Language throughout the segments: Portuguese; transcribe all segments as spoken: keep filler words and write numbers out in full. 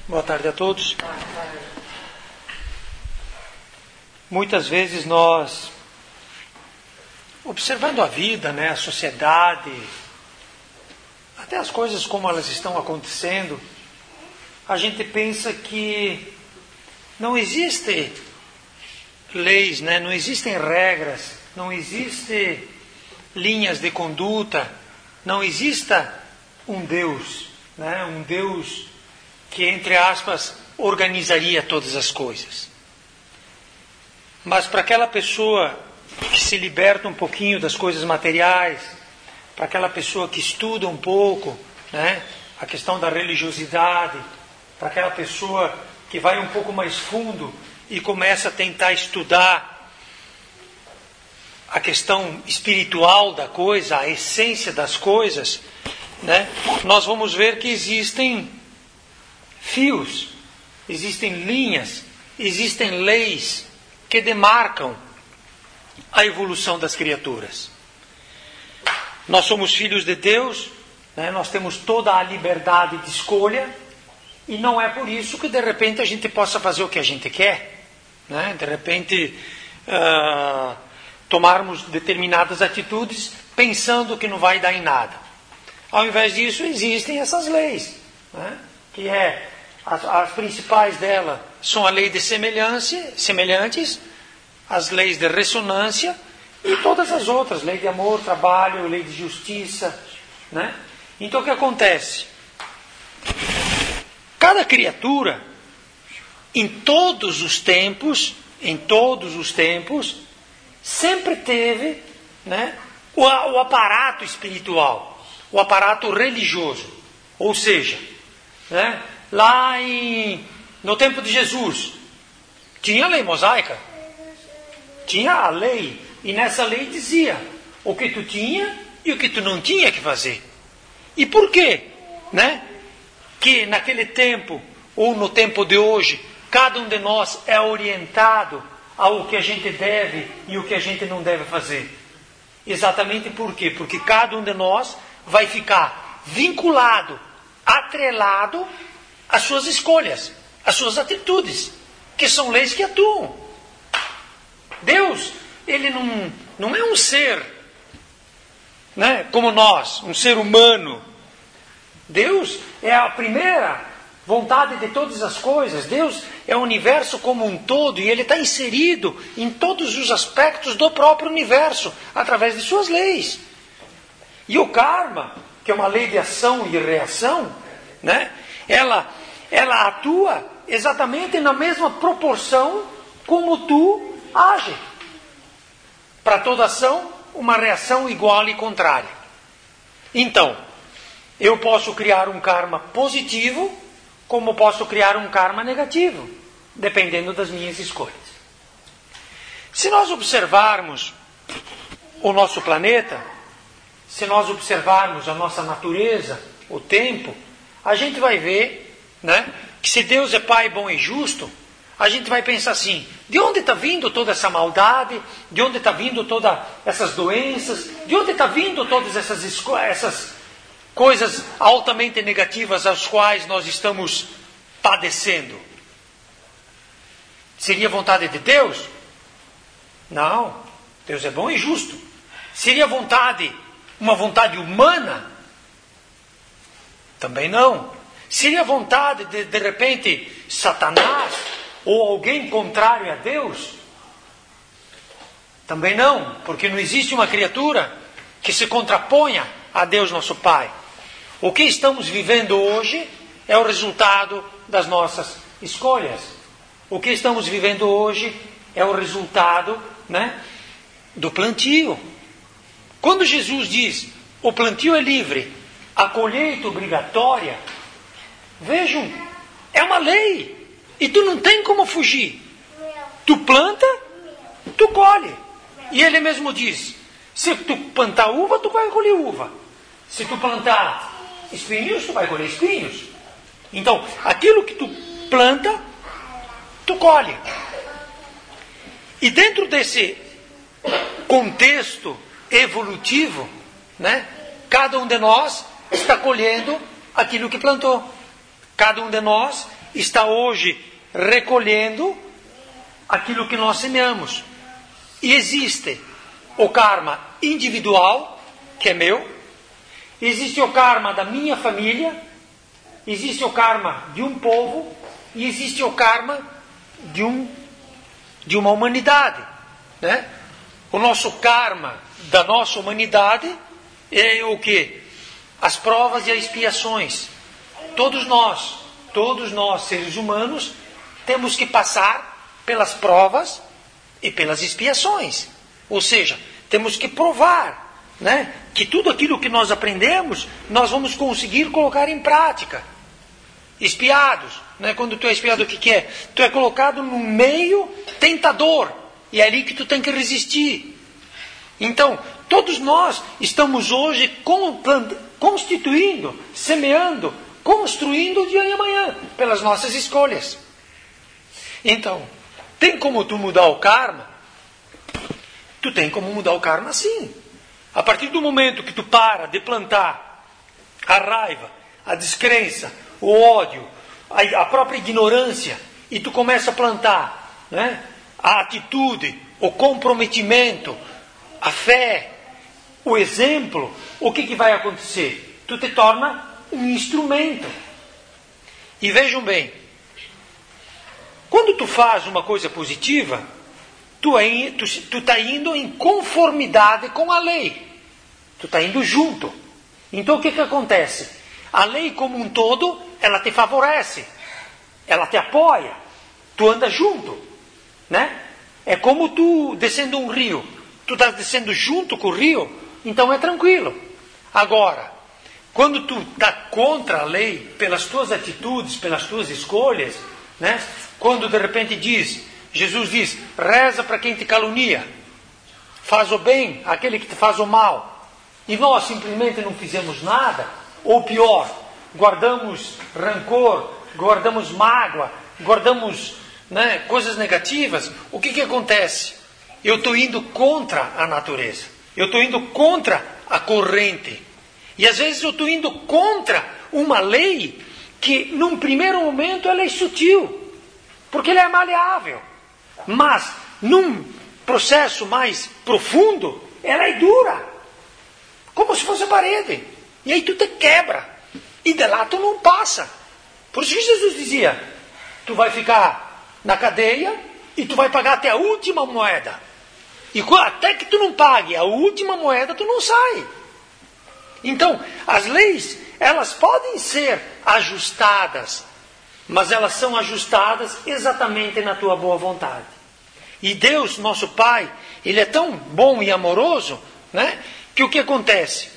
Boa tarde a todos. Muitas vezes nós, observando a vida, né, a sociedade, até as coisas como elas estão acontecendo, a gente pensa que não existem leis, né, não existem regras, não existem linhas de conduta, não exista um Deus, né, um Deus que, entre aspas, organizaria todas as coisas. Mas para aquela pessoa que se liberta um pouquinho das coisas materiais, para aquela pessoa que estuda um pouco, né, a questão da religiosidade, para aquela pessoa que vai um pouco mais fundo e começa a tentar estudar a questão espiritual da coisa, a essência das coisas, né, nós vamos ver que existem fios, existem linhas, existem leis que demarcam a evolução das criaturas. Nós somos filhos de Deus, né? Nós temos toda a liberdade de escolha, e não é por isso que de repente a gente possa fazer o que a gente quer, né? De repente uh, tomarmos determinadas atitudes pensando que não vai dar em nada. Ao invés disso, existem essas leis, né? Que é as, as principais delas são a lei de semelhança, semelhantes, as leis de ressonância e todas as outras, lei de amor, trabalho, lei de justiça, né? Então o que acontece? Cada criatura, em todos os tempos, em todos os tempos, sempre teve, né, o, o aparato espiritual, o aparato religioso. Ou seja, né, lá em, no tempo de Jesus, tinha a lei mosaica, tinha a lei, e nessa lei dizia o que tu tinha e o que tu não tinha que fazer. E por quê? Né? Que naquele tempo, ou no tempo de hoje, cada um de nós é orientado ao que a gente deve e o que a gente não deve fazer. Exatamente por quê? Porque cada um de nós vai ficar vinculado, atrelado às suas escolhas, às suas atitudes, que são leis que atuam. Deus, ele não, não é um ser, né, como nós, um ser humano. Deus é a primeira vontade de todas as coisas. Deus é o universo como um todo e ele está inserido em todos os aspectos do próprio universo, através de suas leis. E o karma, que é uma lei de ação e reação, né, ela, ela atua exatamente na mesma proporção como tu age. Para toda ação, uma reação igual e contrária. Então, eu posso criar um karma positivo, como posso criar um karma negativo, dependendo das minhas escolhas. Se nós observarmos o nosso planeta, se nós observarmos a nossa natureza, o tempo, a gente vai ver, né, que se Deus é Pai bom e justo, a gente vai pensar assim: de onde está vindo toda essa maldade? De onde está vindo todas essas doenças? De onde está vindo todas essas, esco- essas coisas altamente negativas às quais nós estamos padecendo? Seria vontade de Deus? Não. Deus é bom e justo. Seria vontade, uma vontade humana? Também não. Seria vontade de, de repente, Satanás ou alguém contrário a Deus? Também não, porque não existe uma criatura que se contraponha a Deus nosso Pai. O que estamos vivendo hoje é o resultado das nossas escolhas. O que estamos vivendo hoje é o resultado, né, do plantio. Quando Jesus diz, o plantio é livre, a colheita obrigatória, vejam, é uma lei. E tu não tem como fugir. Tu planta, tu colhe. E ele mesmo diz, se tu plantar uva, tu vai colher uva. Se tu plantar espinhos, tu vai colher espinhos. Então, aquilo que tu planta, tu colhe. E dentro desse contexto evolutivo, né, cada um de nós está colhendo aquilo que plantou. Cada um de nós está hoje recolhendo aquilo que nós semeamos. E existe o karma individual, que é meu, existe o karma da minha família, existe o karma de um povo e existe o karma de, um, de uma humanidade, né? O nosso karma da nossa humanidade é o quê? As provas e as expiações. Todos nós, todos nós seres humanos, temos que passar pelas provas e pelas expiações. Ou seja, temos que provar, né, que tudo aquilo que nós aprendemos, nós vamos conseguir colocar em prática. Espiados, né? Quando tu é espiado, o que, que é? Tu é colocado num meio tentador, e é ali que tu tem que resistir. Então, todos nós estamos hoje constituindo, semeando, construindo o dia de amanhã, pelas nossas escolhas. Então, tem como tu mudar o karma? Tu tem como mudar o karma, sim. A partir do momento que tu para de plantar a raiva, a descrença, o ódio, a, a própria ignorância, e tu começa a plantar, né, a atitude, o comprometimento, a fé, o exemplo, o que, que vai acontecer? Tu te torna um instrumento. E vejam bem, quando tu faz uma coisa positiva, tu é, tu, tu tá indo em conformidade com a lei. Tu está indo junto. Então o que, que acontece? A lei como um todo, ela te favorece. Ela te apoia. Tu anda junto. Né? É como tu descendo um rio. Tu estás descendo junto com o rio, então é tranquilo. Agora, quando tu está contra a lei, pelas tuas atitudes, pelas tuas escolhas, né? Quando de repente diz, Jesus diz, reza para quem te calunia, faz o bem àquele que te faz o mal, e nós simplesmente não fizemos nada, ou pior, guardamos rancor, guardamos mágoa, guardamos, né, coisas negativas, o que, que acontece? Eu estou indo contra a natureza. Eu estou indo contra a corrente. E às vezes eu estou indo contra uma lei que, num primeiro momento, ela é sutil. Porque ela é maleável. Mas, num processo mais profundo, ela é dura. Como se fosse parede. E aí tu te quebra. E de lá tu não passa. Por isso que Jesus dizia, tu vai ficar na cadeia e tu vai pagar até a última moeda. E até que tu não pague a última moeda, tu não sai. Então, as leis, elas podem ser ajustadas, mas elas são ajustadas exatamente na tua boa vontade. E Deus, nosso Pai, Ele é tão bom e amoroso, né, que o que acontece?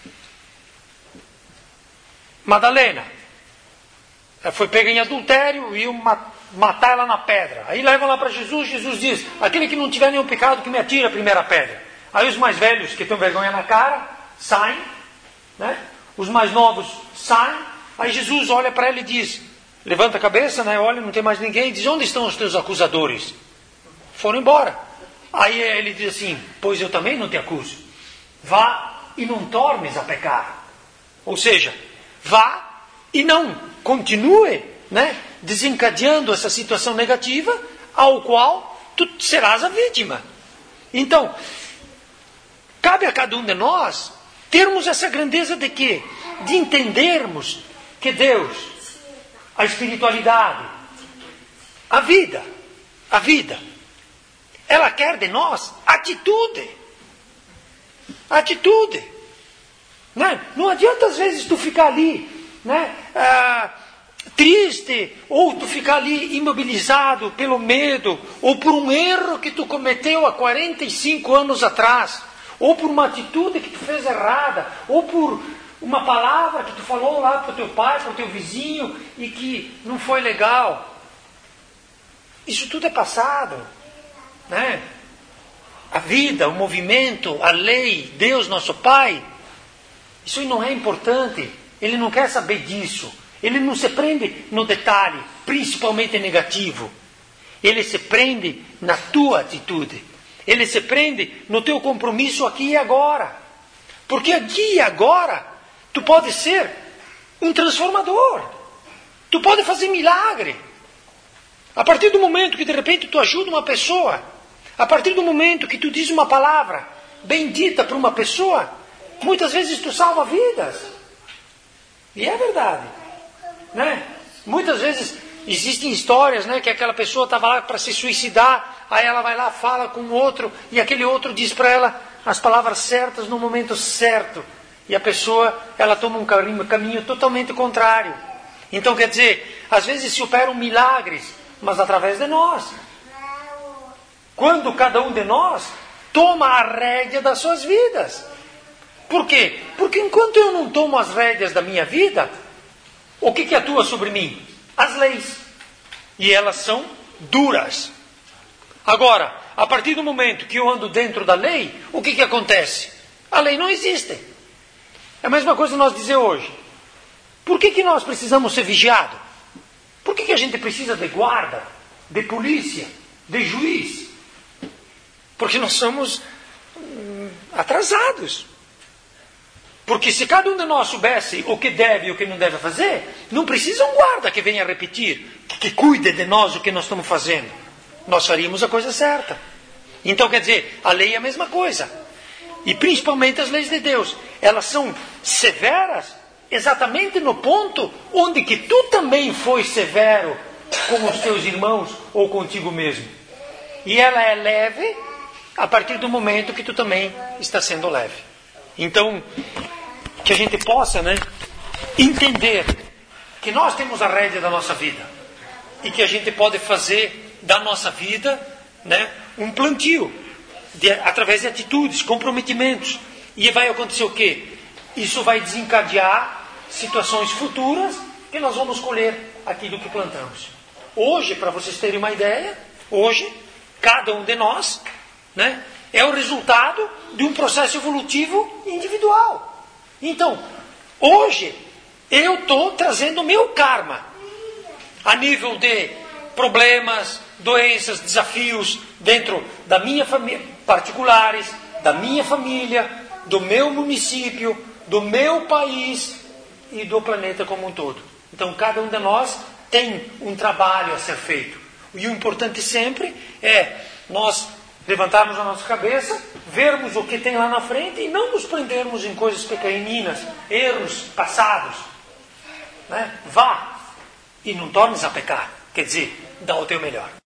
Madalena foi pega em adultério e uma matar ela na pedra. Aí levam lá para Jesus, Jesus diz, aquele que não tiver nenhum pecado que me atire a primeira pedra. Aí os mais velhos, que têm vergonha na cara, saem, né? Os mais novos saem, aí Jesus olha para ela e diz, levanta a cabeça, né? Olha, não tem mais ninguém, diz, onde estão os teus acusadores? Foram embora. Aí ele diz assim, pois eu também não te acuso. Vá e não tornes a pecar. Ou seja, vá e não continue, né, desencadeando essa situação negativa, ao qual tu serás a vítima. Então, cabe a cada um de nós termos essa grandeza de quê? De entendermos que Deus, a espiritualidade, a vida, a vida, ela quer de nós atitude. Atitude. Né? Não adianta às vezes tu ficar ali, né, ah, triste, ou tu ficar ali imobilizado pelo medo, ou por um erro que tu cometeu há quarenta e cinco anos atrás, ou por uma atitude que tu fez errada, ou por uma palavra que tu falou lá para o teu pai, para o teu vizinho, e que não foi legal. Isso tudo é passado, né? A vida, o movimento, a lei, Deus, nosso Pai, isso não é importante. Ele não quer saber disso. Ele não se prende no detalhe, principalmente negativo. Ele se prende na tua atitude. Ele se prende no teu compromisso aqui e agora. Porque aqui e agora, tu pode ser um transformador. Tu pode fazer milagre. A partir do momento que de repente tu ajuda uma pessoa, a partir do momento que tu diz uma palavra bendita para uma pessoa, muitas vezes tu salva vidas. E é verdade. Né? Muitas vezes existem histórias, né, que aquela pessoa estava lá para se suicidar, aí ela vai lá, fala com o outro, e aquele outro diz para ela as palavras certas no momento certo. E a pessoa, ela toma um caminho, caminho totalmente contrário. Então, quer dizer, às vezes se operam milagres, mas através de nós. Quando cada um de nós toma a rédea das suas vidas. Por quê? Porque enquanto eu não tomo as rédeas da minha vida, o que, que atua sobre mim? As leis. E elas são duras. Agora, a partir do momento que eu ando dentro da lei, o que, que acontece? A lei não existe. É a mesma coisa nós dizer hoje. Por que, que nós precisamos ser vigiados? Por que, que a gente precisa de guarda, de polícia, de juiz? Porque nós somos hum, atrasados. Porque se cada um de nós soubesse o que deve e o que não deve fazer, não precisa um guarda que venha repetir, que, que cuide de nós o que nós estamos fazendo. Nós faríamos a coisa certa. Então, quer dizer, a lei é a mesma coisa. E principalmente as leis de Deus. Elas são severas exatamente no ponto onde que tu também foi severo com os teus irmãos ou contigo mesmo. E ela é leve a partir do momento que tu também está sendo leve. Então, que a gente possa, né, entender que nós temos a rédea da nossa vida e que a gente pode fazer da nossa vida, né, um plantio de, através de atitudes, comprometimentos. E vai acontecer o quê? Isso vai desencadear situações futuras que nós vamos colher aquilo que plantamos. Hoje, para vocês terem uma ideia, hoje, cada um de nós, né, é o resultado de um processo evolutivo individual. Então, hoje, eu estou trazendo o meu karma a nível de problemas, doenças, desafios dentro da minha família, particulares, da minha família, do meu município, do meu país e do planeta como um todo. Então, cada um de nós tem um trabalho a ser feito. E o importante sempre é nós levantarmos a nossa cabeça, vermos o que tem lá na frente e não nos prendermos em coisas pequeninas, erros passados. Né? Vá e não tornes a pecar. Quer dizer, dá o teu melhor.